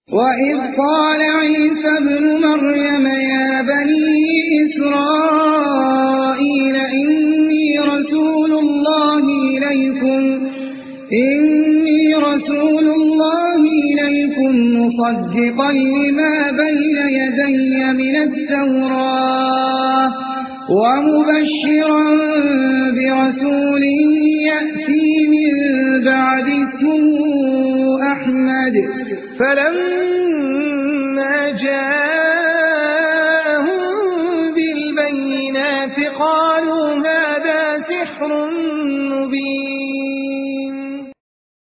وإذ قال عيسى ابن مريم يا بني إسرائيل إني رسول الله إليكم مصدقا لما بين يدي من التوراة ومبشرا برسول يأتي من بعد اسمه أحمد فلما جاءهم بالبينات قالوا هذا سحر